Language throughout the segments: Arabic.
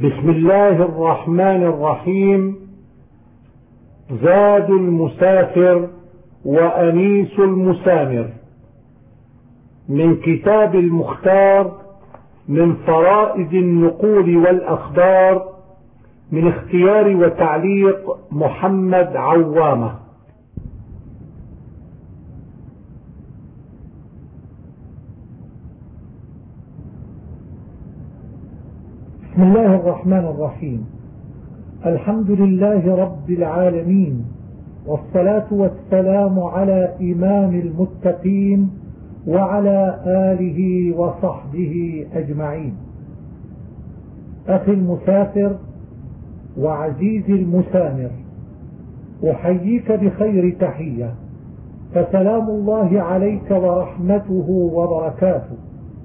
بسم الله الرحمن الرحيم. زاد المسافر وأنيس المسامر، من كتاب المختار من فرائد النقول والأخبار، من اختيار وتعليق محمد عوامة. بسم الله الرحمن الرحيم. الحمد لله رب العالمين، والصلاة والسلام على إمام المتقين وعلى آله وصحبه أجمعين. أخي المسافر وعزيزي المسامر، أحييك بخير تحية، فسلام الله عليك ورحمته وبركاته.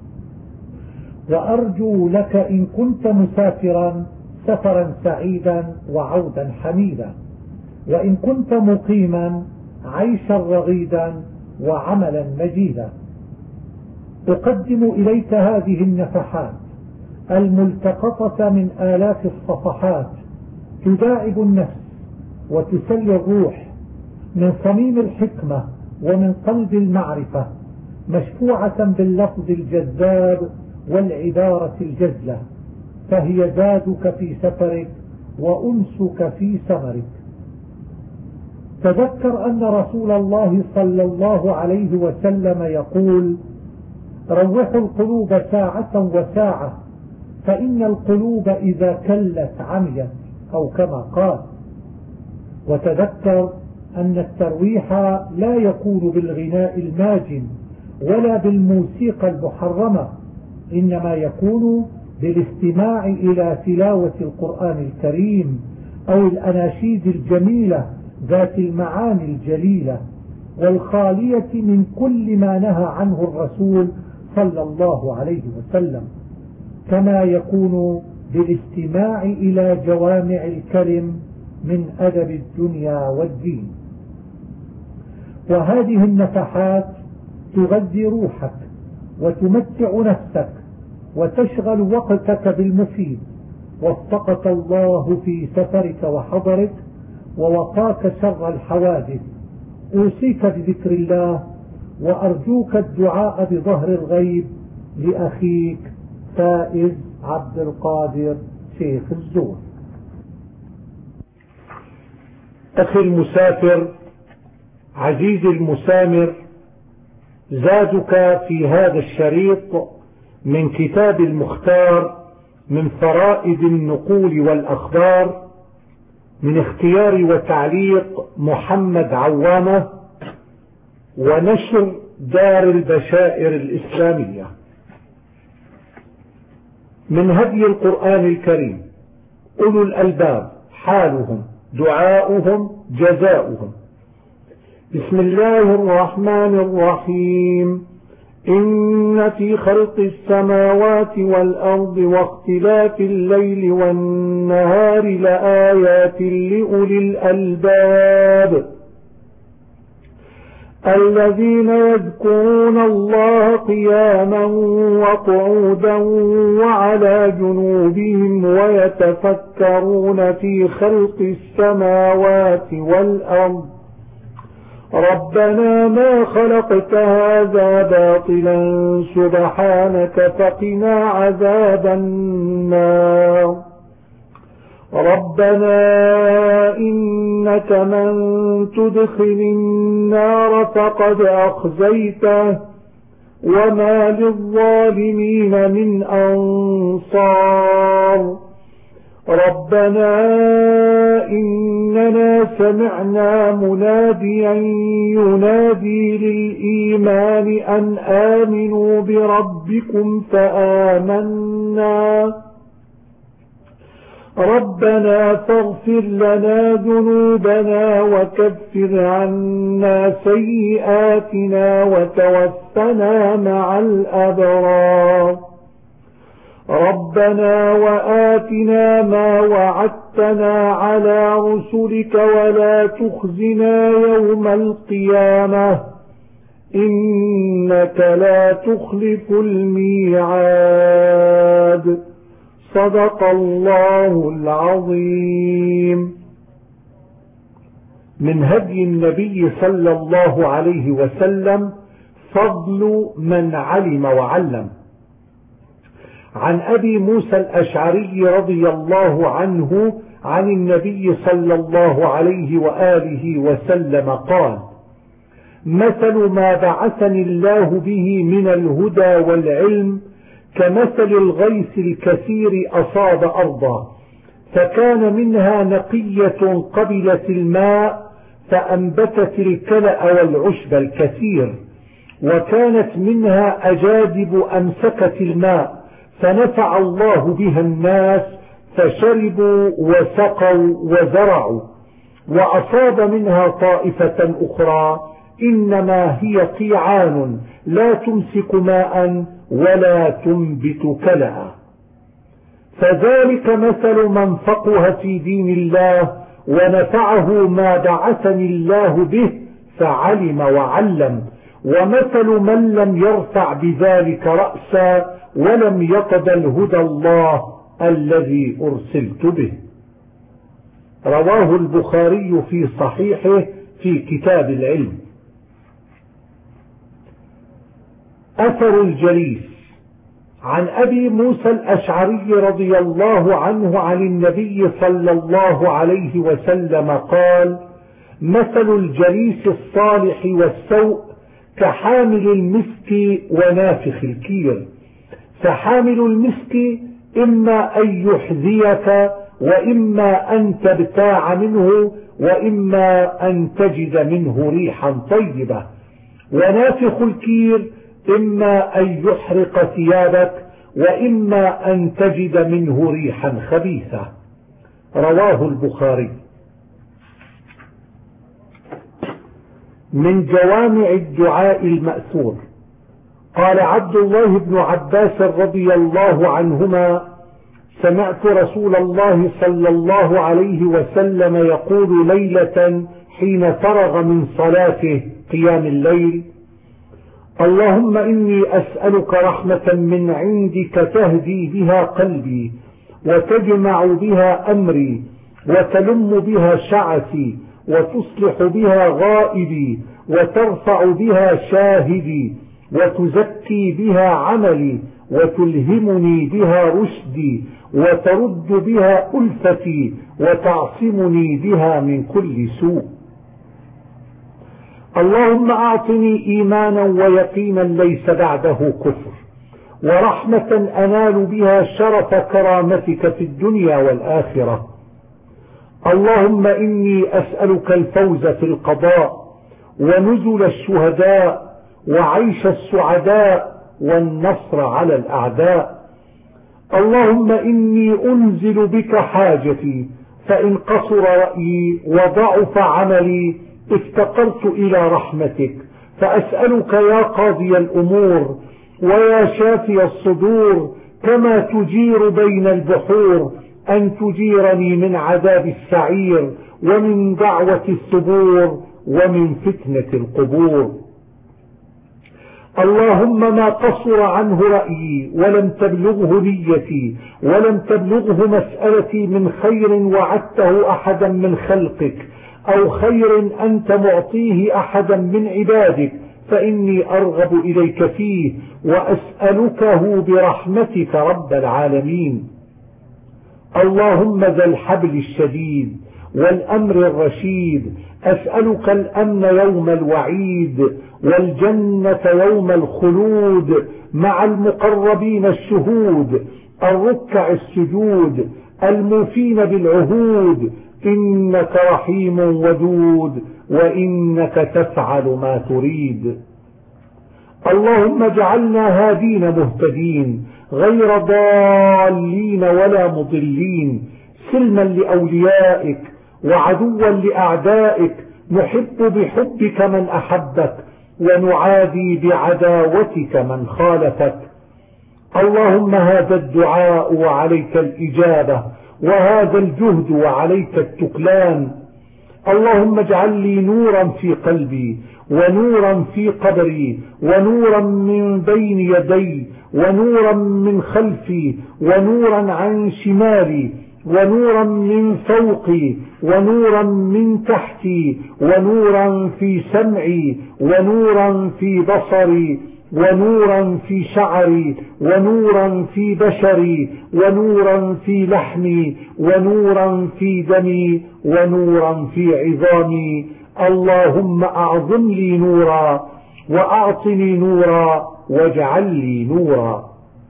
وأرجو لك إن كنت مسافرا سفرا سعيدا وعودا حميدا، وإن كنت مقيما عيشا رغيدا وعملا مجيدا. أقدم إليك هذه النفحات الملتقطة من آلاف الصفحات تداعب النفس وتسلي الروح، من صميم الحكمة ومن قلب المعرفة، مشفوعة باللفظ الجذاب والعبارة الجزلة، فهي زادك في سفرك وأنسك في سمرك. تذكر أن رسول الله صلى الله عليه وسلم يقول: روحوا القلوب ساعة وساعة، فإن القلوب إذا كلت عميت، أو كما قال. وتذكر أن الترويح لا يكون بالغناء الماجن ولا بالموسيقى المحرمة، إنما يكون بالاستماع إلى تلاوة القرآن الكريم أو الأناشيد الجميلة ذات المعاني الجليلة والخالية من كل ما نهى عنه الرسول صلى الله عليه وسلم، كما يكون بالاستماع إلى جوامع الكلم من أدب الدنيا والدين. وهذه النفحات تغذي روحك وتمتع نفسك وتشغل وقتك بالمفيد. وفقك الله في سفرك وحضرك ووقاك شر الحوادث. أوصيك بذكر الله، وأرجوك الدعاء بظهر الغيب لأخيك فائز عبد القادر شيخ الزور. أخي المسافر عزيزي المسامر، زادك في هذا الشريط من كتاب المختار من فرائد النقول والأخبار، من اختيار وتعليق محمد عوامة، ونشر دار البشائر الإسلامية. من هدي القرآن الكريم أولو الألباب حالهم دعاؤهم جزاؤهم. بسم الله الرحمن الرحيم. إن في خلق السماوات والأرض واختلاف الليل والنهار لآيات لأولي الألباب الذين يذكرون الله قياما وقعودا وعلى جنوبهم ويتفكرون في خلق السماوات والأرض ربنا ما خلقت هذا باطلا سبحانك فقنا عذاب النار. ربنا إنك من تدخل النار فقد أخزيته وما للظالمين من أنصار. ربنا إننا سمعنا مناديا ينادي للإيمان أن آمنوا بربكم فآمنا. ربنا فاغفر لنا ذنوبنا وكفر عنا سيئاتنا وتوفنا مع الأبرار. ربنا وآتنا ما وعدتنا على رسلك ولا تخزنا يوم القيامة إنك لا تخلف الميعاد. صدق الله العظيم. من هدي النبي صلى الله عليه وسلم فضل من علم وعلم. عن أبي موسى الأشعري رضي الله عنه عن النبي صلى الله عليه وآله وسلم قال: مثل ما بعثني الله به من الهدى والعلم كمثل الغيث الكثير أصاب أرضا فكان منها نقية قبلت الماء فأنبتت الكلأ والعشب الكثير، وكانت منها أجادب أمسكت الماء فنفع الله بها الناس فشربوا وسقوا وزرعوا. وأصاب منها طائفة أخرى إنما هي قيعان لا تمسك ماء ولا تنبت كلأ. فذلك مثل من فقه في دين الله ونفعه ما بعثني الله به فعلم وعلم، ومثل من لم يرفع بذلك رأسا ولم يقبل هدى الله الذي أرسلت به. رواه البخاري في صحيحه في كتاب العلم. أثر الجليس. عن أبي موسى الأشعري رضي الله عنه عن النبي صلى الله عليه وسلم قال: مثل الجليس الصالح والسوء كحامل المسك ونافخ الكير. فحامل المسك إما أن يحذيك وإما أن تبتاع منه وإما أن تجد منه ريحا طيبة، ونافخ الكير إما أن يحرق ثيابك وإما أن تجد منه ريحا خبيثة. رواه البخاري. من جوامع الدعاء المأثور. قال عبد الله بن عباس رضي الله عنهما: سمعت رسول الله صلى الله عليه وسلم يقول ليلة حين فرغ من صلاته قيام الليل: اللهم إني أسألك رحمة من عندك تهدي بها قلبي وتجمع بها أمري وتلم بها شعثي وتصلح بها غائبي وترفع بها شاهدي وتزكي بها عملي وتلهمني بها رشدي وترد بها ألفتي وتعصمني بها من كل سوء. اللهم أعطني إيمانا ويقينا ليس بعده كفر، ورحمة أنال بها شرف كرامتك في الدنيا والآخرة. اللهم إني أسألك الفوز في القضاء ونزل الشهداء وعيش السعداء والنصر على الأعداء. اللهم إني أنزل بك حاجتي، فإن قصر رأيي وضعف عملي افتقرت إلى رحمتك، فأسألك يا قاضي الأمور ويا شافي الصدور كما تجير بين البحور أن تجيرني من عذاب السعير ومن دعوة الثبور ومن فتنة القبور. اللهم ما قصر عنه رأيي ولم تبلغه نيتي ولم تبلغه مسألتي من خير وعدته أحدا من خلقك أو خير أنت معطيه أحدا من عبادك فإني أرغب إليك فيه وأسألكه برحمتك رب العالمين. اللهم ذا الحبل الشديد والأمر الرشيد، أسألك الأمن يوم الوعيد والجنة يوم الخلود مع المقربين الشهود الركع السجود الموفين بالعهود، إنك رحيم ودود وإنك تفعل ما تريد. اللهم اجعلنا هادين مهتدين غير ضالين ولا مضلين، سلما لأوليائك وعدوا لأعدائك، نحب بحبك من أحبك ونعادي بعداوتك من خالفك. اللهم هذا الدعاء وعليك الإجابة، وهذا الجهد وعليك التكلان. اللهم اجعل لي نورا في قلبي ونورا في قبري ونورا من بين يدي ونورا من خلفي ونورا عن شمالي ونورا من فوقي ونورا من تحتي ونورا في سمعي ونورا في بصري ونورا في شعري ونورا في بشري ونورا في لحمي ونورا في دمي ونورا في عظامي. اللهم أعظم لي نورا وأعطني نورا واجعل لي نورا.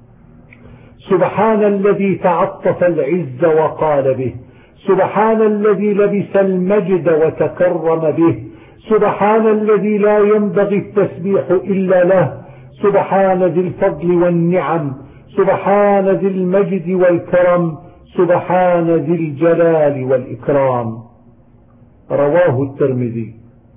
سبحان الذي تعطف العز وقال به، سبحان الذي لبس المجد وتكرم به، سبحان الذي لا ينبغي التسبيح إلا له، سبحان ذي الفضل والنعم، سبحان ذي المجد والكرم، سبحان ذي الجلال والإكرام. رواه الترمذي.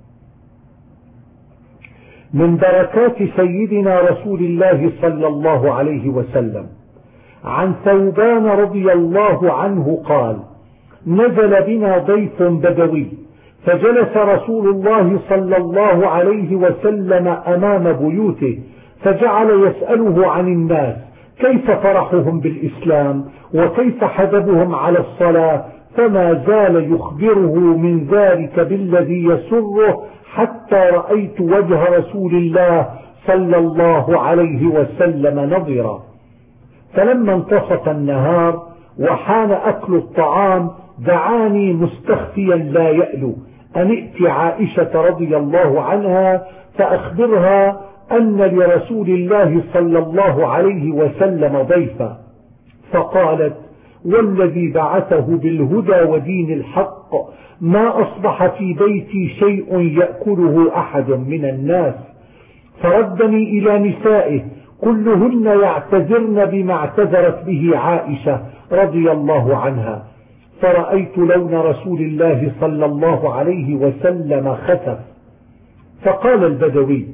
من بركات سيدنا رسول الله صلى الله عليه وسلم عن ثوبان رضي الله عنه قال: نزل بنا ضيف بدوي فجلس رسول الله صلى الله عليه وسلم أمام بيوته فجعل يسأله عن الناس كيف فرحهم بالإسلام وكيف حدبهم على الصلاة، فما زال يخبره من ذلك بالذي يسره حتى رأيت وجه رسول الله صلى الله عليه وسلم نضرا. فلما انتصف النهار وحان أكل الطعام دعاني مستخفيا لا يألو أن ائت عائشة رضي الله عنها فأخبرها أن لرسول الله صلى الله عليه وسلم ضيفا. فقالت: والذي بعثه بالهدى ودين الحق ما أصبح في بيتي شيء يأكله أحد من الناس. فردني إلى نسائه كلهن يعتذرن بما اعتذرت به عائشة رضي الله عنها، فرأيت لون رسول الله صلى الله عليه وسلم خسف. فقال البدوي: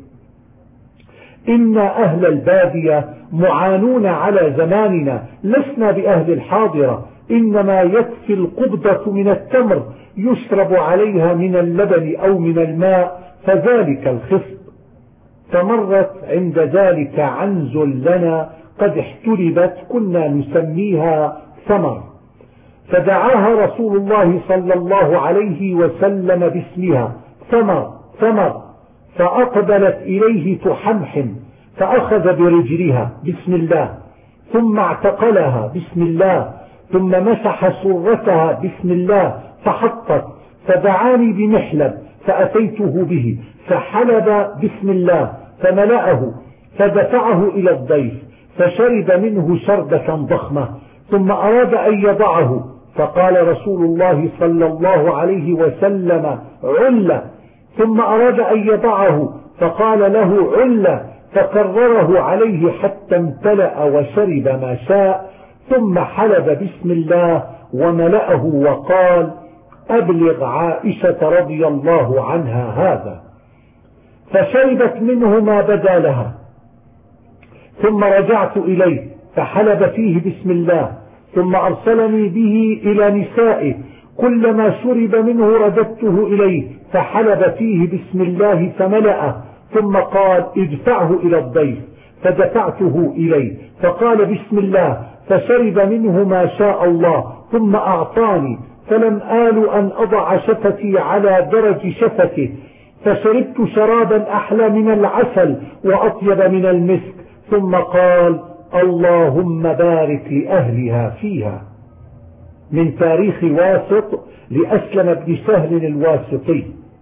إن أهل البادية معانون على زماننا، لسنا بأهل الحاضرة، إنما يكفي القبضة من التمر يشرب عليها من اللبن أو من الماء، فذلك الخصب. فمرت عند ذلك عنز لنا قد احتلبت كنا نسميها ثمر، فدعاها رسول الله صلى الله عليه وسلم باسمها: ثمر ثمر. فأقبلت إليه تحمحم، فأخذ برجلها بسم الله، ثم اعتقلها بسم الله، ثم مسح سرتها بسم الله فحطت، فدعاني بمحلب فأتيته به فحلب بسم الله فملأه، فدفعه إلى الضيف فشرب منه شربة ضخمة، ثم أراد أن يضعه، فقال رسول الله صلى الله عليه وسلم: عل. ثم أراد أن يضعه فقال له: عل، فكرره عليه حتى امتلأ وشرب ما شاء، ثم حلب بسم الله وملأه وقال: أبلغ عائشة رضي الله عنها هذا. فشربت منه ما بدا لها، ثم رجعت إليه فحلب فيه بسم الله، ثم أرسلني به إلى نسائه، كلما شرب منه رددته إليه فحلب فيه بسم الله فملأه، ثم قال: ادفعه إلى الضيف، فدفعته إليه فقال بسم الله، فشرب منه ما شاء الله، ثم أعطاني، فلم آل أن أضع شفتي على درج شفته، فشربت شرابا أحلى من العسل وأطيب من المسك، ثم قال: اللهم بارك لأهلها فيها. من تاريخ واسط لأسلم بن سهل الواسطي.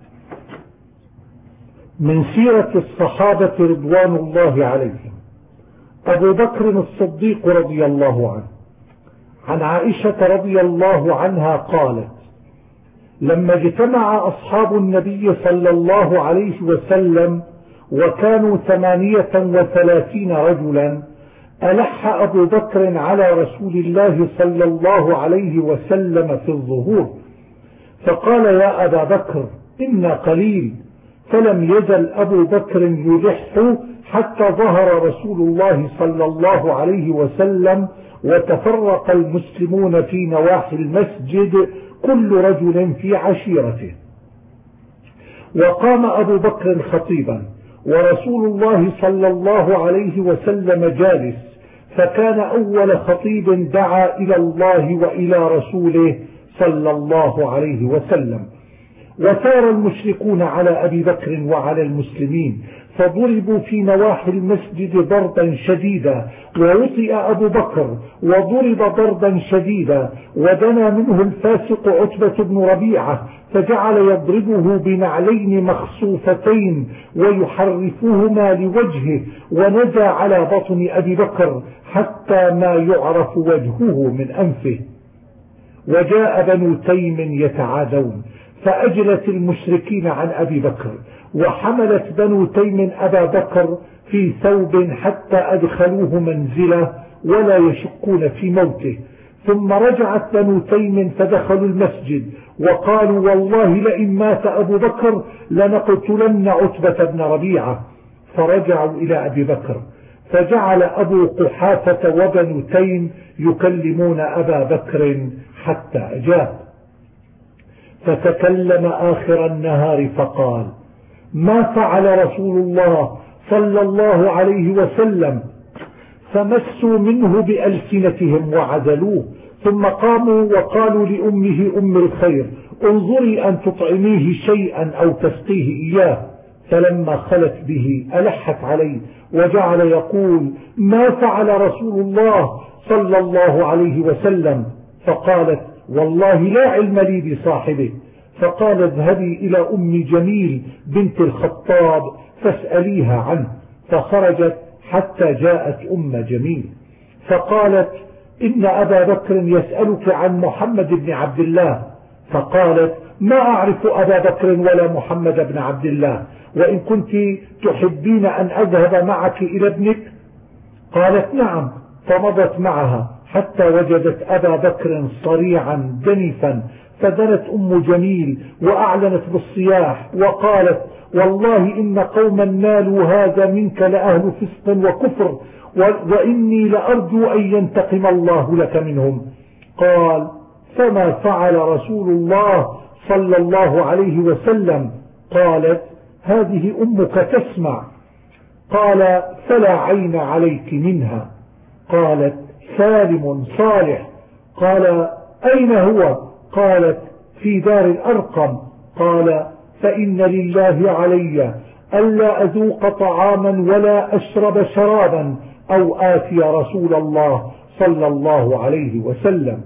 من سيرة الصحابة رضوان الله عليهم: أبو بكر الصديق رضي الله عنه عن عائشة رضي الله عنها قالت: لما اجتمع أصحاب النبي صلى الله عليه وسلم وكانوا 38 رجلا، ألح أبو بكر على رسول الله صلى الله عليه وسلم في الظهور، فقال: يا أبا بكر إنا قليل. فلم يزل أبو بكر يلح حتى ظهر رسول الله صلى الله عليه وسلم، وتفرق المسلمون في نواحي المسجد كل رجل في عشيرته. وقام أبو بكر خطيبا، ورسول الله صلى الله عليه وسلم جالس، فكان أول خطيب دعا إلى الله وإلى رسوله صلى الله عليه وسلم. وثار المشركون على أبي بكر وعلى المسلمين، فضربوا في نواحي المسجد ضربا شديدا، ووطئ أبو بكر وضرب ضربا شديدا، ودنا منه الفاسق عتبة بن ربيعة فجعل يضربه بنعلين مخصوفتين ويحرفهما لوجهه، ونزى على بطن أبي بكر حتى ما يعرف وجهه من أنفه. وجاء بنو تيم يتعادون، فأجلت المشركين عن أبي بكر، وحملت بنو تيم أبا بكر في ثوب حتى أدخلوه منزله ولا يشكون في موته. ثم رجعت بنو تيم فدخلوا المسجد وقالوا والله لئن مات أبو بكر لنقتلن عتبة بن ربيعة. فرجعوا إلى أبي بكر، فجعل أبو قحافة وبنو تيم يكلمون أبا بكر حتى أجاب. فتكلم آخر النهار فقال: ما فعل رسول الله صلى الله عليه وسلم؟ فمسوا منه بألسنتهم وعزلوه، ثم قاموا وقالوا لأمه أم الخير: انظري أن تطعميه شيئا أو تسقيه إياه. فلما خلت به ألحت عليه وجعل يقول: ما فعل رسول الله صلى الله عليه وسلم؟ فقالت: والله لا علم لي بصاحبه. فقال: اذهبي إلى أم جميل بنت الخطاب فاسأليها عنه. فخرجت حتى جاءت أم جميل فقالت: إن أبا بكر يسألك عن محمد بن عبد الله. فقالت: ما أعرف أبا بكر ولا محمد بن عبد الله، وإن كنت تحبين أن أذهب معك إلى ابنك؟ قالت: نعم. فمضت معها حتى وجدت أبا بكر صريعا دنفا، فدنت أم جميل وأعلنت بالصياح وقالت: والله إن قوما نالوا هذا منك لأهل فسق وكفر، وإني لأرجو أن ينتقم الله لك منهم. قال: فما فعل رسول الله صلى الله عليه وسلم؟ قالت: هذه أمك تسمع. قال: فلا عين عليك منها. قالت: سالم صالح. قال: أين هو؟ قالت: في دار الأرقم. قال: فإن لله علي ألا أذوق طعاما ولا أشرب شرابا أو آتي رسول الله صلى الله عليه وسلم.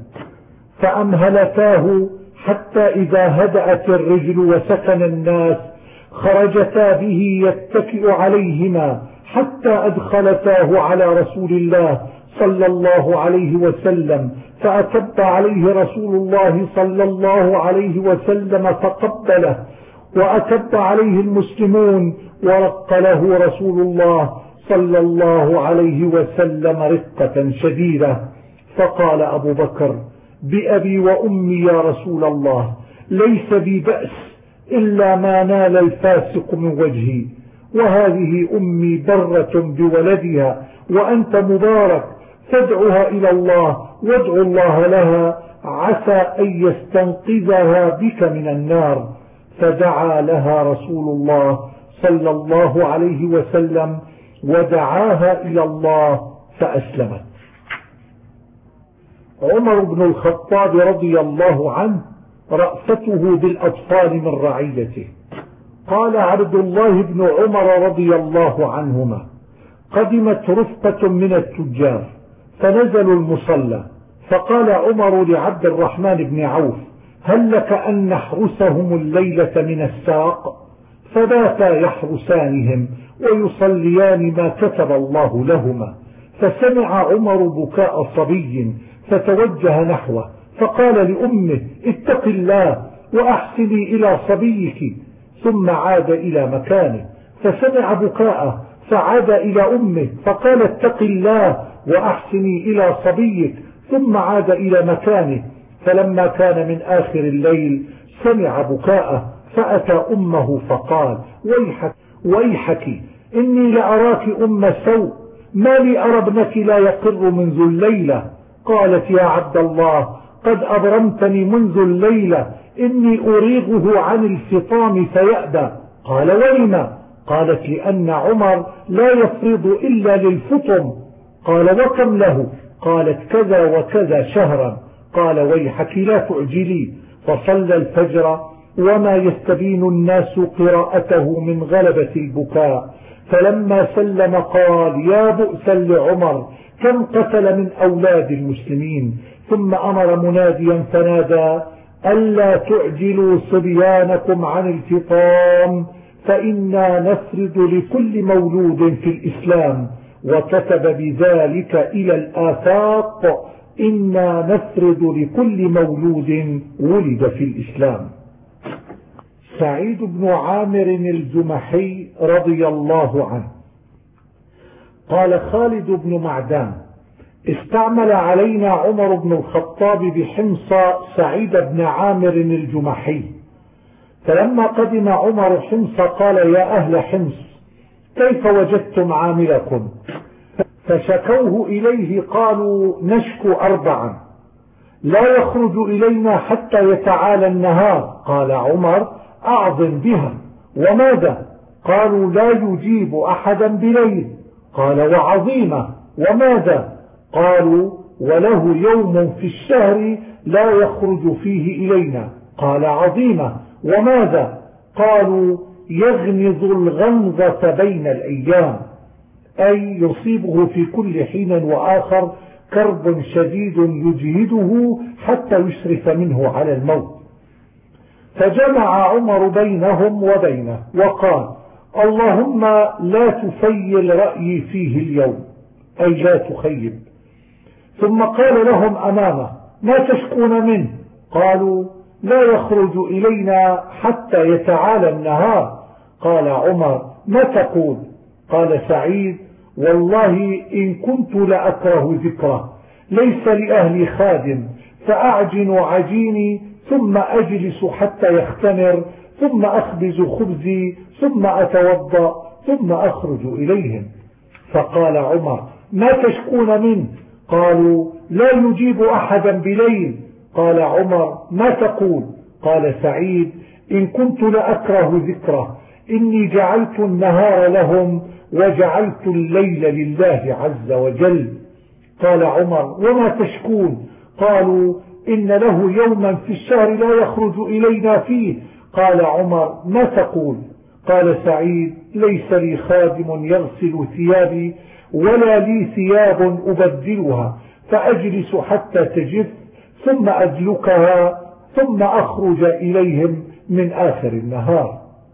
فأمهلتاه حتى إذا هدأت الرجل وسكن الناس خرجتا به يتكئ عليهما حتى أدخلتاه على رسول الله صلى الله عليه وسلم، فأكب عليه رسول الله صلى الله عليه وسلم فقبله، وأكب عليه المسلمون ورق له رسول الله صلى الله عليه وسلم رقة شديدة. فقال أبو بكر: بأبي وأمي يا رسول الله، ليس بي بأس إلا ما نال الفاسق من وجهي، وهذه أمي برة بولدها وأنت مبارك، فادعها إلى الله وادع الله لها عسى أن يستنقذها بك من النار. فدعا لها رسول الله صلى الله عليه وسلم ودعاها إلى الله فأسلمت. عمر بن الخطاب رضي الله عنه رأفته بالأطفال من رعيته. قال عبد الله بن عمر رضي الله عنهما: قدمت رفقة من التجار فنزلوا المصلى، فقال عمر لعبد الرحمن بن عوف: هل لك أن نحرسهم الليلة من الساق؟ فباتا يحرسانهم ويصليان ما كتب الله لهما. فسمع عمر بكاء صبي فتوجه نحوه فقال لأمه: اتق الله وأحسني إلى صبيك. ثم عاد إلى مكانه فسمع بكاءه فعاد إلى أمه فقال: اتق الله وأحسني إلى صبيك. ثم عاد إلى مكانه. فلما كان من آخر الليل سمع بكاءه فأتى أمه فقال: ويحك إني لأراك أم سوء، ما لي أرى ابنك لا يقر منذ الليلة. قالت: يا عبد الله، قد أبرمتني منذ الليلة، إني أريغه عن الفطام فيأبى. قال: ولم؟ قالت: لأن عمر لا يفرض إلا للفطم. قال: وكم له؟ قالت: كذا وكذا شهرا. قال: ويحك لا تعجلي. فصلى الفجر وما يستبين الناس قراءته من غلبة البكاء، فلما سلم قال: يا بؤسا لعمر، كم قتل من أولاد المسلمين. ثم أمر مناديا فنادى: ألا تعجلوا صبيانكم عن الفطام، فإنا نفرض لكل مولود في الإسلام. وكتب بذلك إلى الآفاق: إنا نفرض لكل مولود ولد في الإسلام. سعيد بن عامر الجمحي رضي الله عنه قال: خالد بن معدان: استعمل علينا عمر بن الخطاب بحمص سعيد بن عامر الجمحي، فلما قدم عمر حمص قال: يا أهل حمص، كيف وجدتم عاملكم؟ فشكوه إليه، قالوا: نشكو 4: لا يخرج إلينا حتى يتعالى النهار. قال عمر: أعظم بها. وماذا؟ قالوا: لا يجيب أحدا بليل. قال: وعظيمة. وماذا؟ قالوا: وله يوم في الشهر لا يخرج فيه إلينا. قال: عظيمة. وماذا؟ قالوا: يغمض الغمضة بين الأيام، أي يصيبه في كل حين وآخر كرب شديد يجهده حتى يشرف منه على الموت. فجمع عمر بينهم وبينه وقال: اللهم لا تفيل رأيي فيه اليوم، أي لا تخيب. ثم قال لهم أمامه: ما تشكون منه؟ قالوا: لا يخرج إلينا حتى يتعالى النهار. قال عمر: ما تقول؟ قال سعيد: والله إن كنت لأكره ذكره، ليس لأهلي خادم، فأعجن عجيني ثم أجلس حتى يختمر، ثم أخبز خبزي، ثم أتوضأ، ثم أخرج إليهم. فقال عمر: ما تشكون منه؟ قالوا: لا يجيب أحدا بليل. قال عمر: ما تقول؟ قال سعيد: إن كنت لأكره ذكره، إني جعلت النهار لهم وجعلت الليل لله عز وجل. قال عمر: وما تشكون؟ قالوا: إن له يوما في الشهر لا يخرج إلينا فيه. قال عمر: ما تقول؟ قال سعيد: ليس لي خادم يغسل ثيابي، ولا لي ثياب أبدلها، فأجلس حتى تجف، ثم أدلكها، ثم أخرج إليهم من آخر النهار.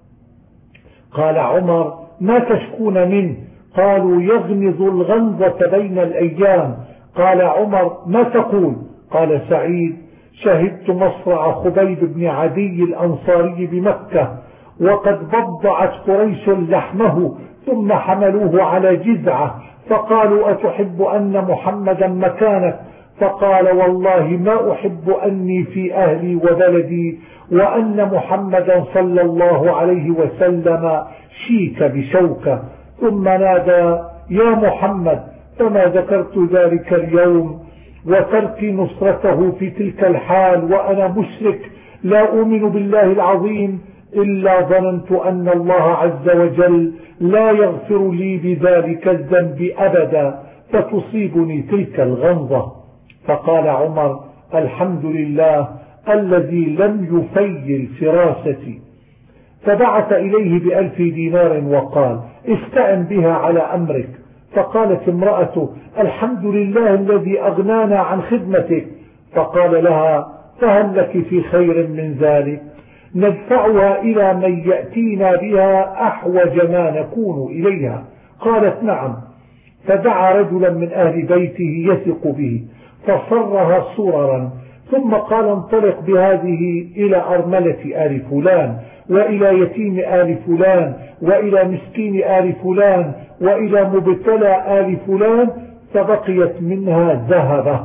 قال عمر: ما تشكون منه؟ قالوا: يغمض الغمضة بين الأيام. قال عمر: ما تقول؟ قال سعيد: شهدت مصرع خبيب بن عدي الأنصاري بمكة، وقد بضعت قريش لحمه، ثم حملوه على جذعة، فقالوا: أتحب أن محمدا مكانك؟ فقال: والله ما أحب أني في أهلي وبلدي، وأن محمدا صلى الله عليه وسلم شيك بشوكة. ثم نادى: يا محمد، فما ذكرت ذلك اليوم وترك نصرته في تلك الحال وأنا مشرك لا أؤمن بالله العظيم، إلا ظننت أن الله عز وجل لا يغفر لي بذلك الذنب أبدا، فتصيبني تلك الغمضة. فقال عمر: الحمد لله الذي لم يفيل فراستي. فبعث إليه ب1000 دينار وقال: استعن بها على أمرك. فقالت امرأته: الحمد لله الذي أغنانا عن خدمتك. فقال لها: فهل لك في خير من ذلك؟ ندفعها إلى من يأتينا بها أحوج ما نكون إليها. قالت: نعم. فدعا رجلا من أهل بيته يثق به فصرها صررا، ثم قال: انطلق بهذه إلى أرملة آل فلان، وإلى يتيم آل فلان، وإلى مسكين آل فلان، وإلى مبتلى آل فلان، فبقيت منها ذهبة.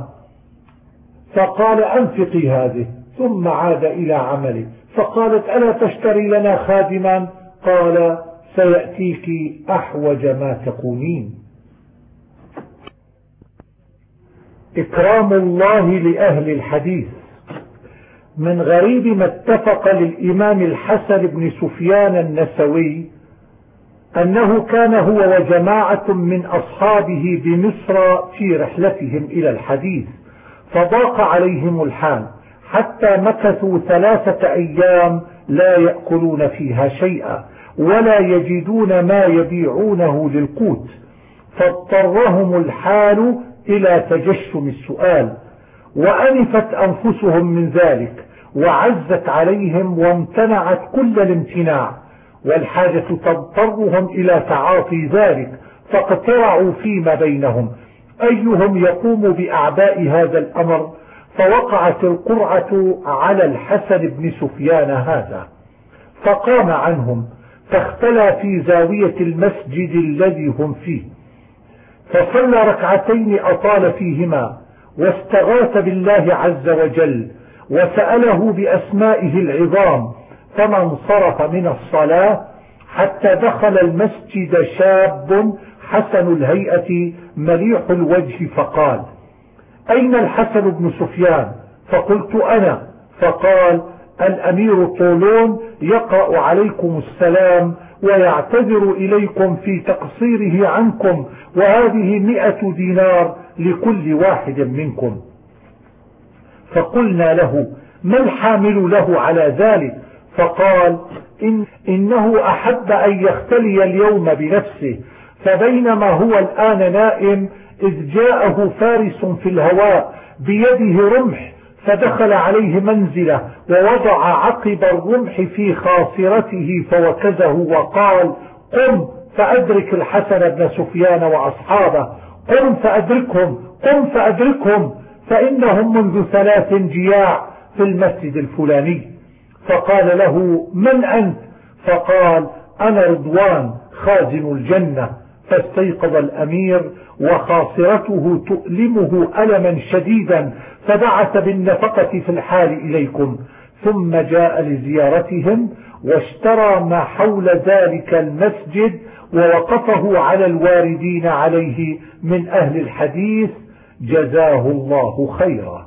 فقال: أنفقي هذه. ثم عاد إلى عمله. فقالت: ألا تشتري لنا خادما؟ قال: سيأتيك أحوج ما تكونين. إكرام الله لأهل الحديث. من غريب ما اتفق للإمام الحسن بن سفيان النسوي أنه كان هو وجماعة من أصحابه بمصر في رحلتهم إلى الحديث، فضاق عليهم الحال حتى مكثوا 3 أيام لا يأكلون فيها شيئا ولا يجدون ما يبيعونه للقوت، فاضطرهم الحال إلى تجشم السؤال، وأنفت أنفسهم من ذلك وعزت عليهم وامتنعت كل الامتناع، والحاجة تضطرهم إلى تعاطي ذلك، فاقترعوا فيما بينهم أيهم يقوم بأعباء هذا الأمر، فوقعت القرعة على الحسن بن سفيان هذا، فقام عنهم فاختلى في زاوية المسجد الذي هم فيه، فصلى 2 أطال فيهما، واستغاث بالله عز وجل وسأله بأسمائه العظام، فما انصرف من الصلاة حتى دخل المسجد شاب حسن الهيئة مليح الوجه، فقال: أين الحسن بن سفيان؟ فقلت: أنا. فقال: الأمير طولون يقرأ عليكم السلام ويعتذر إليكم في تقصيره عنكم، وهذه 100 دينار لكل واحد منكم. فقلنا له: ما الحامل له على ذلك؟ فقال: إنه أحب أن يختلي اليوم بنفسه، فبينما هو الآن نائم إذ جاءه فارس في الهواء بيده رمح، فدخل عليه منزله ووضع عقب الرمح في خاصرته فوكزه وقال: قم فأدرك الحسن بن سفيان وأصحابه، قم فأدركهم، قم فأدركهم، فإنهم منذ 3 جياع في المسجد الفلاني. فقال له: من أنت؟ فقال: أنا رضوان خازن الجنة. فاستيقظ الأمير وخاصرته تؤلمه ألما شديدا، فبعث بالنفقة في الحال إليكم، ثم جاء لزيارتهم واشترى ما حول ذلك المسجد ووقفه على الواردين عليه من أهل الحديث، جزاه الله خيرا.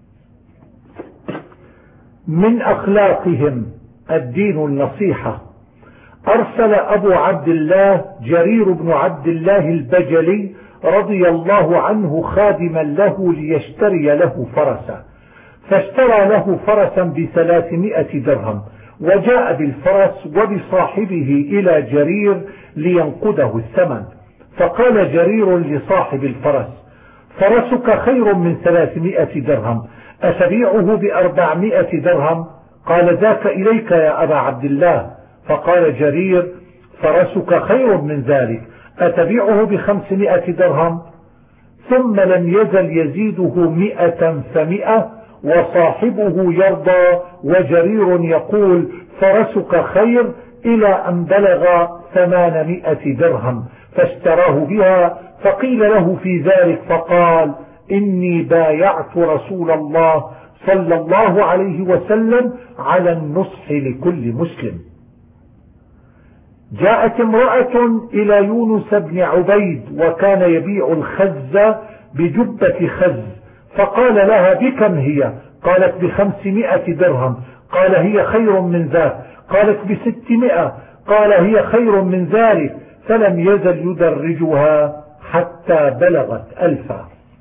من أخلاقهم الدين النصيحة. أرسل أبو عبد الله جرير بن عبد الله البجلي رضي الله عنه خادما له ليشتري له فرسا، فاشترى له فرسا ب300 درهم، وجاء بالفرس وبصاحبه إلى جرير لينقده الثمن. فقال جرير لصاحب الفرس: فرسك خير من 300 درهم، أتبيعه ب400 درهم؟ قال: ذاك إليك يا أبا عبد الله. فقال جرير: فرسك خير من ذلك، أتبيعه ب500 درهم؟ ثم لم يزل يزيده 100 ف100، وصاحبه يرضى وجرير يقول: فرسك خير، إلى أن بلغ 800 درهم، فاشتراه بها. فقيل له في ذلك فقال: إني بايعت رسول الله صلى الله عليه وسلم على النصح لكل مسلم. جاءت امرأة إلى يونس بن عبيد وكان يبيع الخز بجبة خز، فقال لها: بكم هي؟ قالت: ب500 درهم. قال: هي خير من ذاك. قالت: ب600. قال: هي خير من ذلك. فلم يزل يدرجها حتى بلغت 1000.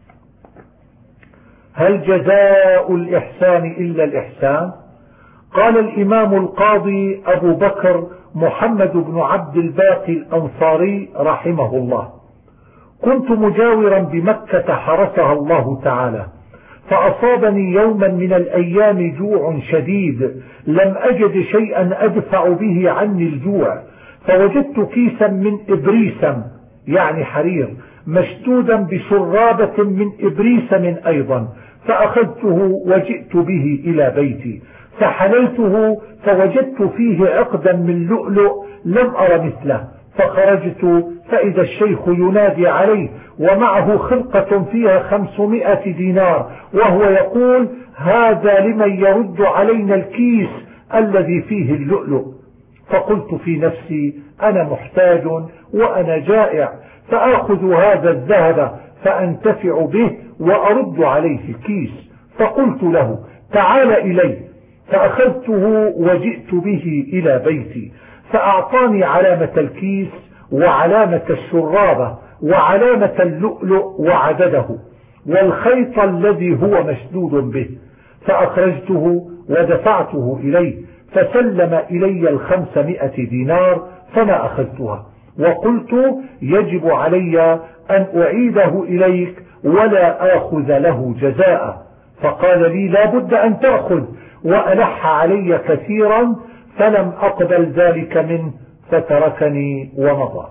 هل جزاء الإحسان إلا الإحسان؟ قال الإمام القاضي أبو بكر محمد بن عبد الباقي الأنصاري رحمه الله: كنت مجاورا بمكة حرسها الله تعالى، فأصابني يوما من الأيام جوع شديد، لم أجد شيئا أدفع به عني الجوع، فوجدت كيسا من إبريسم يعني حرير مشدودا بشرابة من إبريسم أيضا، فأخذته وجئت به إلى بيتي، فحللته فوجدت فيه عقدا من لؤلؤ لم أر مثله، فخرجت فإذا الشيخ ينادي عليه ومعه خلقة فيها 500 دينار، وهو يقول: هذا لمن يرد علينا الكيس الذي فيه اللؤلؤ. فقلت في نفسي: أنا محتاج وأنا جائع، فآخذ هذا الذهب فأنتفع به وأرد عليه الكيس. فقلت له: تعال إلي، فأخذته وجئت به إلى بيتي، فأعطاني علامة الكيس وعلامة الشرابة وعلامة اللؤلؤ وعدده، والخيط الذي هو مشدود به، فأخرجته ودفعته إليه، فسلم إلي 500 دينار فما أخذتها، وقلت يجب علي أن أعيده إليك ولا آخذ له جزاء، فقال لي لا بد أن تأخذ، وألح علي كثيرا فلم أقبل ذلك منه فتركني ومضى.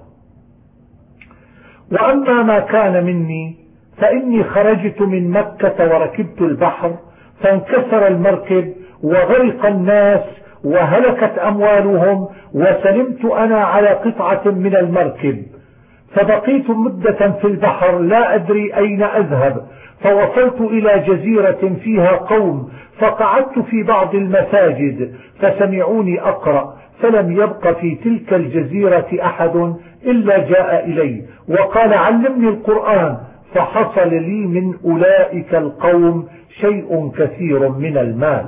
وأما ما كان مني فإني خرجت من مكة وركبت البحر فانكسر المركب وغرق الناس وهلكت أموالهم، وسلمت أنا على قطعة من المركب، فبقيت مدة في البحر لا أدري أين أذهب، فوصلت إلى جزيرة فيها قوم، فقعدت في بعض المساجد فسمعوني أقرأ، فلم يبق في تلك الجزيرة أحد إلا جاء إلي وقال علمني القرآن، فحصل لي من أولئك القوم شيء كثير من المال.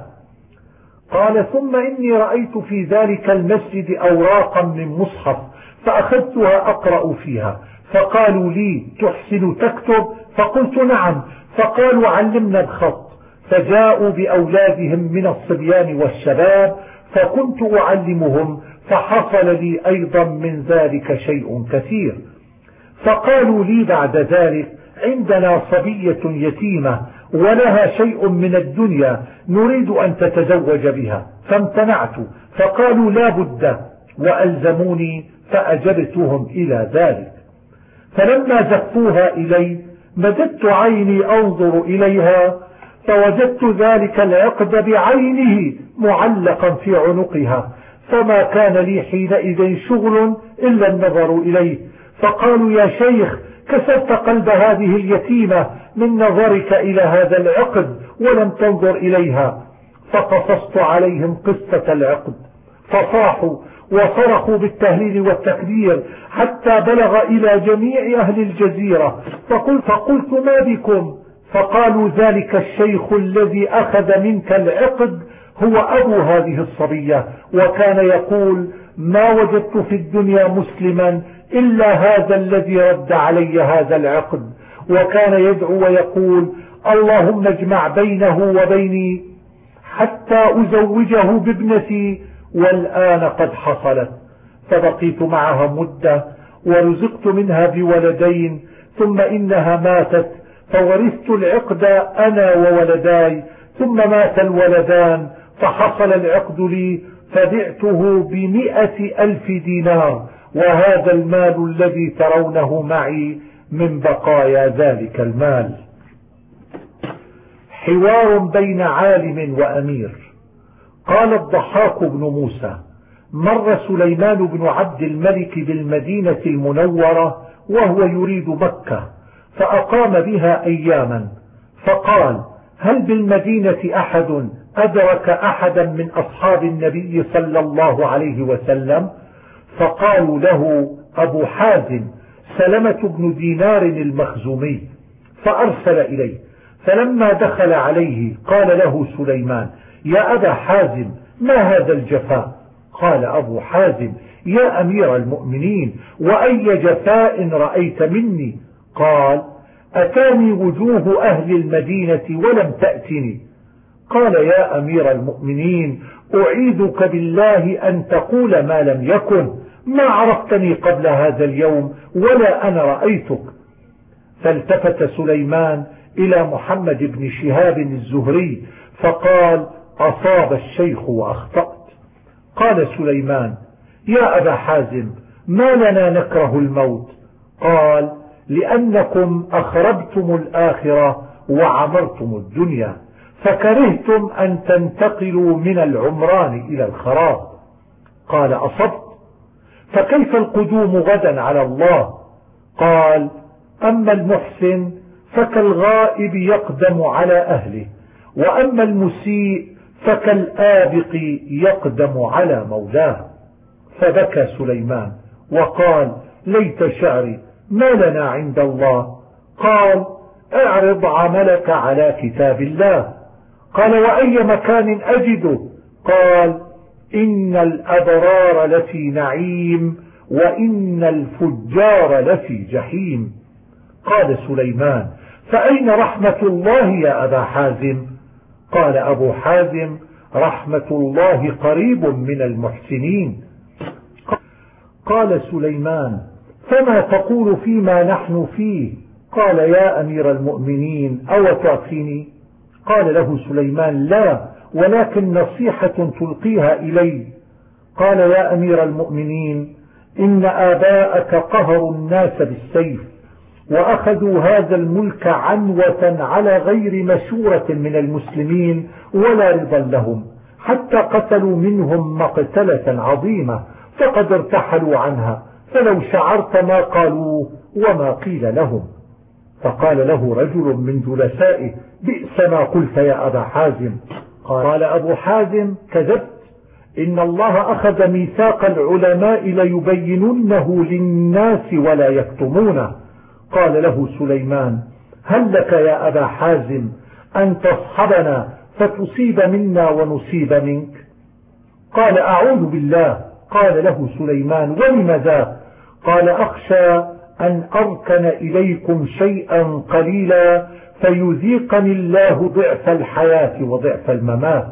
قال ثم إني رأيت في ذلك المسجد أوراقا من مصحف فأخذتها أقرأ فيها، فقالوا لي تحسن تكتب؟ فقلت نعم، فقالوا علمنا الخط، فجاءوا بأولادهم من الصبيان والشباب فكنت أعلمهم، فحصل لي أيضا من ذلك شيء كثير. فقالوا لي بعد ذلك عندنا صبية يتيمة ولها شيء من الدنيا نريد أن تتزوج بها، فامتنعت، فقالوا لا بد، وألزموني فأجبتهم إلى ذلك. فلما زفوها إلي مددت عيني أنظر إليها فوجدت ذلك العقد بعينه معلقا في عنقها، فما كان لي حينئذ شغل إلا النظر إليه. فقالوا يا شيخ كسرت قلب هذه اليتيمة من نظرك إلى هذا العقد ولم تنظر إليها. فقصصت عليهم قصة العقد فصاحوا وصرخوا بالتهليل والتكبير حتى بلغ إلى جميع أهل الجزيرة، فقلت ما بكم؟ فقالوا ذلك الشيخ الذي أخذ منك العقد هو أبو هذه الصبية، وكان يقول ما وجدت في الدنيا مسلما إلا هذا الذي رد علي هذا العقد، وكان يدعو ويقول اللهم اجمع بينه وبيني حتى أزوجه بابنتي، والآن قد حصلت. فبقيت معها مدة ورزقت منها بولدين، ثم إنها ماتت فورثت العقد أنا وولداي، ثم مات الولدان فحصل العقد لي فبعته ب100,000 دينار، وهذا المال الذي ترونه معي من بقايا ذلك المال. حوار بين عالم وأمير. قال الضحاك بن موسى مر سليمان بن عبد الملك بالمدينة المنورة وهو يريد مكة، فأقام بها أياما، فقال هل بالمدينة أحد أدرك أحدا من أصحاب النبي صلى الله عليه وسلم؟ فقالوا له أبو حازم سلمة بن دينار المخزومي، فأرسل إليه، فلما دخل عليه قال له سليمان يا أبا حازم ما هذا الجفاء؟ قال أبو حازم يا أمير المؤمنين وأي جفاء رأيت مني؟ قال أتاني وجوه أهل المدينة ولم تأتني. قال يا أمير المؤمنين أعيذك بالله أن تقول ما لم يكن، ما عرفتني قبل هذا اليوم ولا أنا رأيتك. فالتفت سليمان إلى محمد بن شهاب الزهري فقال أصاب الشيخ وأخطأت. قال سليمان يا أبا حازم ما لنا نكره الموت؟ قال لأنكم أخربتم الآخرة وعمرتم الدنيا، فكرهتم أن تنتقلوا من العمران إلى الخراب. قال أصبت، فكيف القدوم غدا على الله؟ قال أما المحسن فكالغائب يقدم على أهله، وأما المسيء فكالآبق يقدم على مولاه. فبكى سليمان وقال ليت شعري ما لنا عند الله. قال اعرض عملك على كتاب الله. قال وأي مكان أجده؟ قال إن الأبرار لفي نعيم وإن الفجار لفي جحيم. قال سليمان: فأين رحمة الله يا أبا حازم؟ قال أبو حازم: رحمة الله قريب من المحسنين. قال سليمان: فما تقول فيما نحن فيه؟ قال: يا أمير المؤمنين أو تعصيني؟ قال له سليمان: لا، ولكن نصيحة تلقيها إلي. قال: يا أمير المؤمنين، إن آباءك قهروا الناس بالسيف، وأخذوا هذا الملك عنوة على غير مشورة من المسلمين ولا رضا لهم، حتى قتلوا منهم مقتلة عظيمة، فقد ارتحلوا عنها، فلو شعرت ما قالوه وما قيل لهم. فقال له رجل من جلسائه: بئس ما قلت يا أبا حازم. قال أبو حازم: كذبت، إن الله أخذ ميثاق العلماء ليبيننه للناس ولا يكتمونه. قال له سليمان: هل لك يا أبا حازم أن تصحبنا فتصيب منا ونصيب منك؟ قال: أعوذ بالله. قال له سليمان: ولم ذا؟ قال: أخشى أن أركن إليكم شيئا قليلا فيذيقني الله ضعف الحياة وضعف الممات.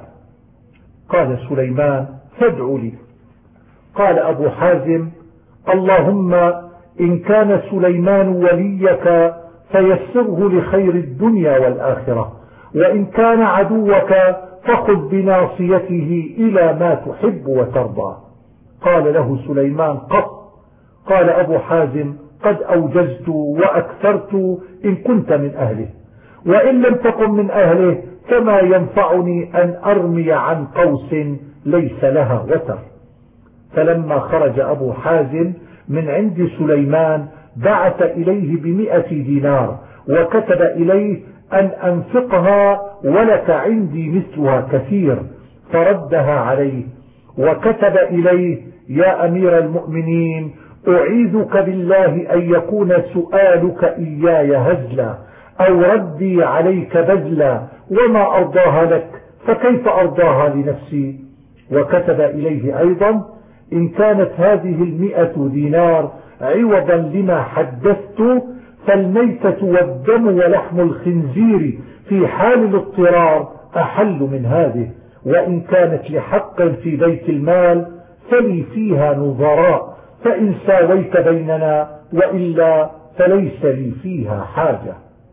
قال سليمان: فادعوا لي. قال أبو حازم: اللهم إن كان سليمان وليك فيسره لخير الدنيا والآخرة، وإن كان عدوك فخذ بناصيته إلى ما تحب وترضى. قال له سليمان: قط. قال أبو حازم: قد أوجزت وأكثرت إن كنت من أهله، وإن لم تكن من أهله فما ينفعني أن أرمي عن قوس ليس لها وتر. فلما خرج أبو حازم من عند سليمان بعث إليه ب100 دينار، وكتب إليه أن أنفقها ولك عندي مثلها كثير، فردها عليه، وكتب إليه: يا أمير المؤمنين، أعيذك بالله أن يكون سؤالك إياي هزلا أو ردي عليك بذلا، وما أرضاها لك فكيف أرضاها لنفسي. وكتب إليه أيضا: إن كانت هذه 100 دينار عوضا لما حدثت فالميتة والدم ولحم الخنزير في حال الاضطرار أحل من هذه، وإن كانت لحق في بيت المال فلي فيها نظراء، فإن ساويت بيننا، وإلا فليس لي فيها حاجة.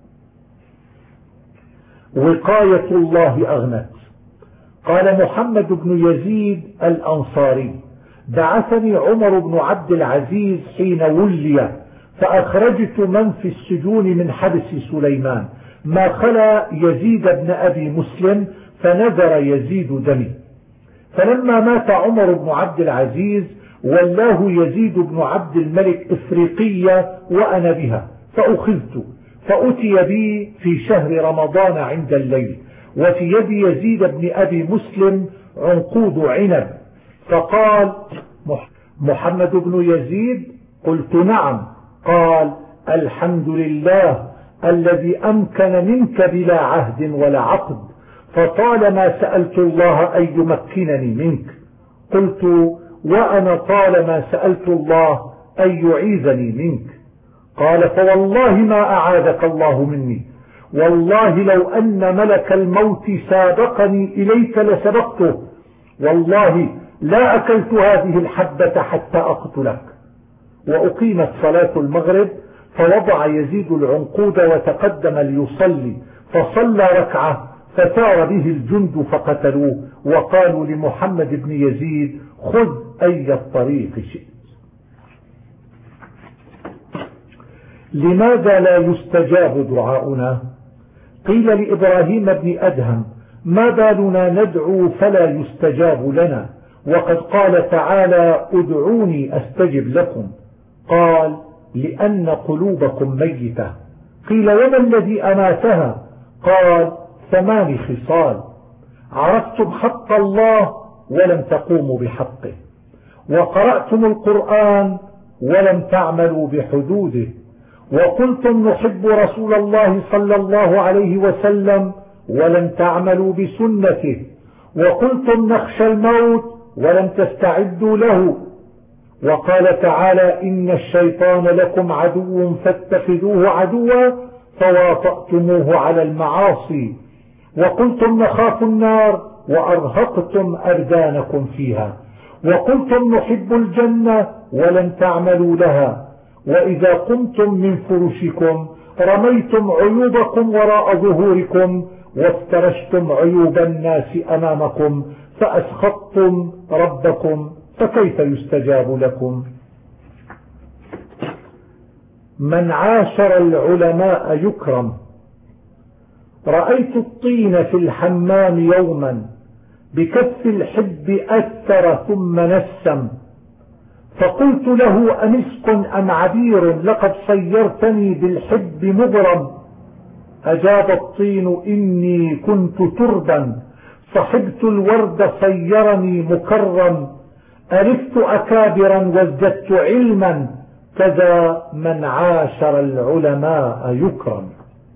وقاية الله أغنت. قال محمد بن يزيد الأنصاري: بعثني عمر بن عبد العزيز حين ولي، فأخرجت من في السجون من حبس سليمان، ما خلا يزيد بن أبي مسلم، فنذر يزيد دمي. فلما مات عمر بن عبد العزيز ولاه يزيد بن عبد الملك إفريقية وأنا بها، فأخذت، فأتي بي في شهر رمضان عند الليل، وفي يد يزيد بن أبي مسلم عنقود عنب، فقال: محمد بن يزيد؟ قلت: نعم. قال: الحمد لله الذي أمكن منك بلا عهد ولا عقد، فطالما سألت الله أن يمكنني منك. قلت: وأنا طالما سألت الله أن يعيذني منك. قال: فوالله ما أعاذك الله مني، والله لو أن ملك الموت سابقني إليك لسبقته، والله لا أكلت هذه الحبة حتى أقتلك. وأقيمت صلاة المغرب، فوضع يزيد العنقود وتقدم ليصلي، فصلى ركعة، فثار به الجند فقتلوه، وقالوا لمحمد بن يزيد: خذ أي الطريق شئت. لماذا لا يستجاب دعاؤنا؟ قيل لإبراهيم بن أدهم: ما بالنا ندعو فلا يستجاب لنا، وقد قال تعالى: ادعوني أستجب لكم. قال: لأن قلوبكم ميتة. قيل: وما الذي أماتها؟ قال: 8 خصال: عرفتم حق الله ولم تقوموا بحقه، وقرأتم القرآن ولم تعملوا بحدوده، وقلتم نحب رسول الله صلى الله عليه وسلم ولم تعملوا بسنته، وقلتم نخشى الموت ولم تستعدوا له، وقال تعالى إن الشيطان لكم عدو فاتخذوه عدوا فواطأتموه على المعاصي وقلتم نخاف النار وأرهقتم أبدانكم فيها وقلتم نحب الجنة ولم تعملوا لها وإذا قمتم من فرشكم رميتم عيوبكم وراء ظهوركم وافترشتم عيوب الناس أمامكم فأسخطتم ربكم فكيف يستجاب لكم. من عاشر العلماء يكرم. رأيت الطين في الحمام يوما بكف الحب أثر ثم نسم فقلت له أمسك أم عبير لقد صيرتني بالحب مغرم أجاب الطين إني كنت تربا صحبت الورد صيرني مكرم ألفت أكابرا وازددت علما كذا من عاشر العلماء يكرم.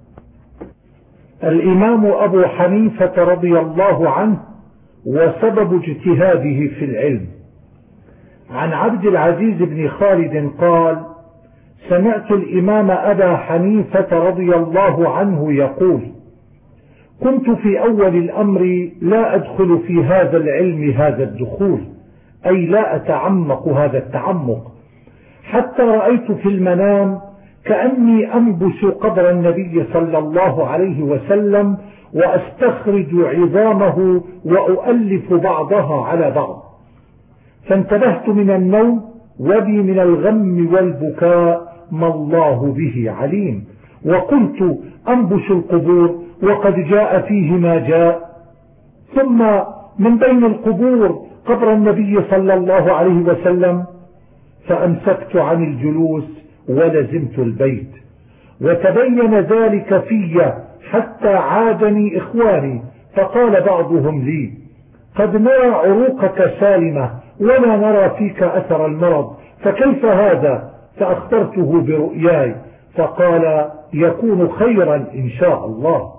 الإمام أبو حنيفة رضي الله عنه وسبب اجتهاده في العلم. عن عبد العزيز بن خالد قال سمعت الإمام أبا حنيفة رضي الله عنه يقول كنت في أول الأمر لا أدخل في هذا العلم هذا الدخول أي لا أتعمق هذا التعمق حتى رأيت في المنام كأني أنبش قبر النبي صلى الله عليه وسلم وأستخرج عظامه وأؤلف بعضها على بعض فانتبهت من النوم وبي من الغم والبكاء ما الله به عليم وكنت أنبش القبور وقد جاء فيه ما جاء ثم من بين القبور قبر النبي صلى الله عليه وسلم فأمسكت عن الجلوس ولزمت البيت وتبين ذلك في حتى عادني إخواني فقال بعضهم لي قد نرى عروقك سالمة ولا نرى فيك أثر المرض فكيف هذا فأخبرته برؤياي فقال يكون خيرا إن شاء الله.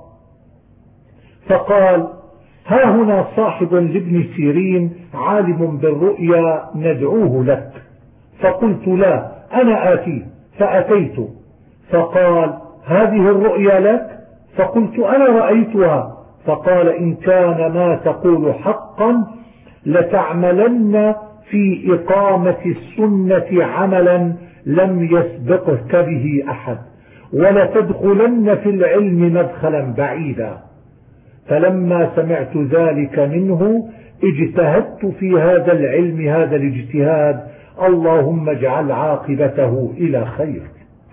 فقال ها هنا صاحب لابن سيرين عالم بالرؤيا ندعوه لك فقلت لا أنا آتيه فأتيت فقال هذه الرؤيا لك فقلت أنا رأيتها فقال إن كان ما تقول حقا لتعملن في إقامة السنة عملا لم يسبقك به أحد ولتدخلن في العلم مدخلا بعيدا. فلما سمعت ذلك منه اجتهدت في هذا العلم هذا الاجتهاد اللهم اجعل عاقبته إلى خير.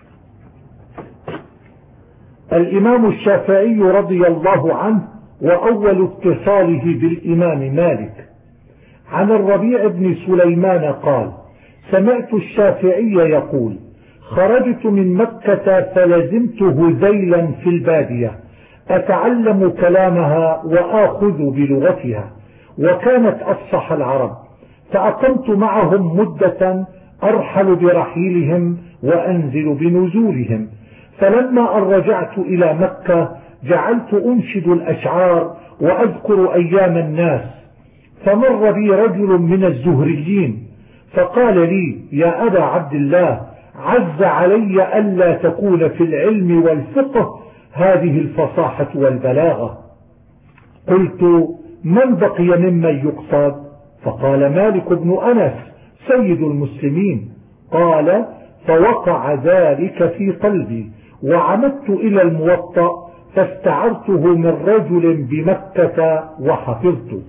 الإمام الشافعي رضي الله عنه وأول اتصاله بالإمام مالك. عن الربيع بن سليمان قال سمعت الشافعي يقول خرجت من مكة فلزمته ذيلا في البادية أتعلم كلامها وآخذ بلغتها وكانت أفصح العرب فأقمت معهم مدة أرحل برحيلهم وأنزل بنزولهم فلما أن رجعت إلى مكة جعلت أنشد الأشعار وأذكر أيام الناس فمر بي رجل من الزهريين فقال لي يا أبا عبد الله عز علي ألا تكون في العلم والفقه هذه الفصاحة والبلاغة. قلت من بقي ممن يقصد فقال مالك بن أنس سيد المسلمين. قال فوقع ذلك في قلبي وعمدت إلى الموطأ فاستعرته من رجل بمكة وحفظته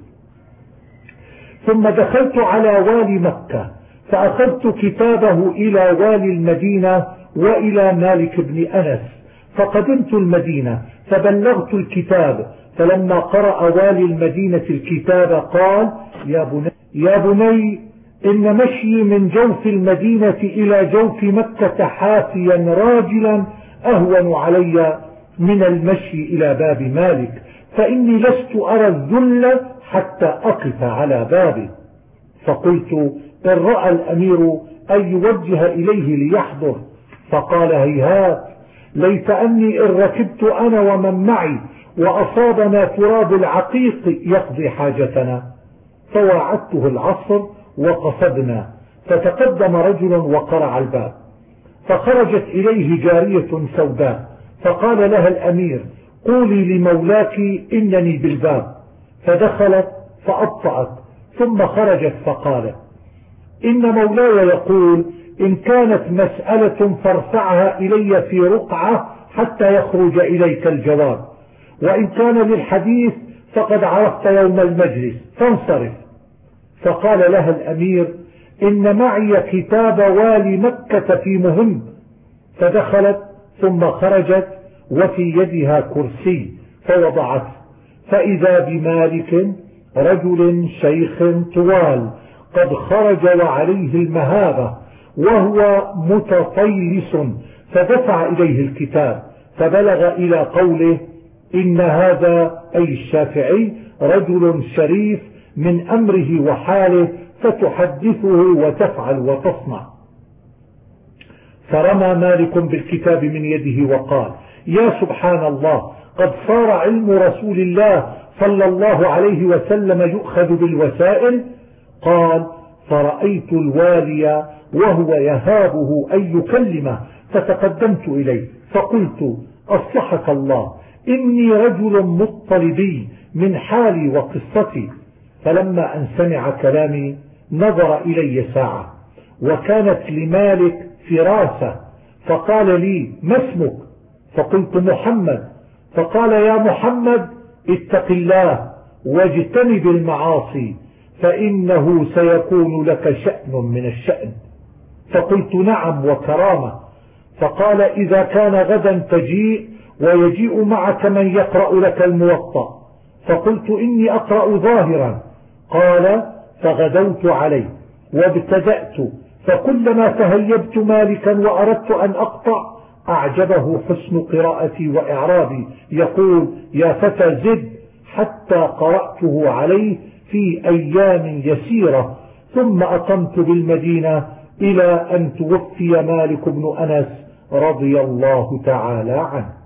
ثم دخلت على والي مكة فأخذت كتابه إلى والي المدينة وإلى مالك بن أنس فقدمت المدينة فبلغت الكتاب فلما قرأ والي المدينة الكتاب قال يا بني إن مشي من جوف المدينة إلى جوف مكة حافيا راجلا أهون علي من المشي إلى باب مالك فإني لست أرى الذل حتى أقف على بابه. فقلت إن رأى الأمير أن يوجه إليه ليحضر فقال هيهات ليت أني إن ركبت أنا ومن معي وأصابنا تراب العقيق يقضي حاجتنا. فواعدته العصر وقصدنا فتقدم رجل وقرع الباب، فخرجت إليه جارية سوداء، فقال لها الأمير: قولي لمولاك إنني بالباب. فدخلت فأبطأت، ثم خرجت فقالت: إن مولاي يقول إن كانت مسألة فارفعها إلي في رقعة حتى يخرج إليك الجواب، وإن كان للحديث فقد عرفت يوم المجلس فانصرف. فقال لها الأمير: إن معي كتاب والي مكة في مهم. فدخلت ثم خرجت وفي يدها كرسي فوضعته، فإذا بمالك رجل شيخ طوال قد خرج وعليه المهابة وهو متطيلس، فدفع إليه الكتاب فبلغ إلى قوله: إن هذا أي الشافعي رجل شريف من أمره وحاله، فتحدثه وتفعل وتصنع. فرمى مالك بالكتاب من يده وقال: يا سبحان الله، قد صار علم رسول الله صلى الله عليه وسلم يؤخذ بالوسائل. قال: فرأيت الوالي وهو يهابه أن يكلمه، فتقدمت إليه فقلت: أصلحك الله، إني رجل مطلبي من حالي وقصتي. فلما أن سمع كلامي نظر إلي ساعة، وكانت لمالك فراسة، فقال لي: ما اسمك؟ فقلت: محمد. فقال: يا محمد، اتق الله واجتنب المعاصي، فإنه سيكون لك شأن من الشأن. فقلت: نعم وكرامة. فقال: إذا كان غدا تجيء ويجيء معك من يقرأ لك الموطأ. فقلت: إني أقرأ ظاهرا. قال: فغدوت عليه وابتدأت، فكلما تهيبت مالكا وأردت أن أقطع أعجبه حسن قراءتي وإعرابي، يقول: يا فتى زد، حتى قرأته عليه في أيام يسيرة، ثم أقمت بالمدينة إلى أن توفي مالك بن أنس رضي الله تعالى عنه.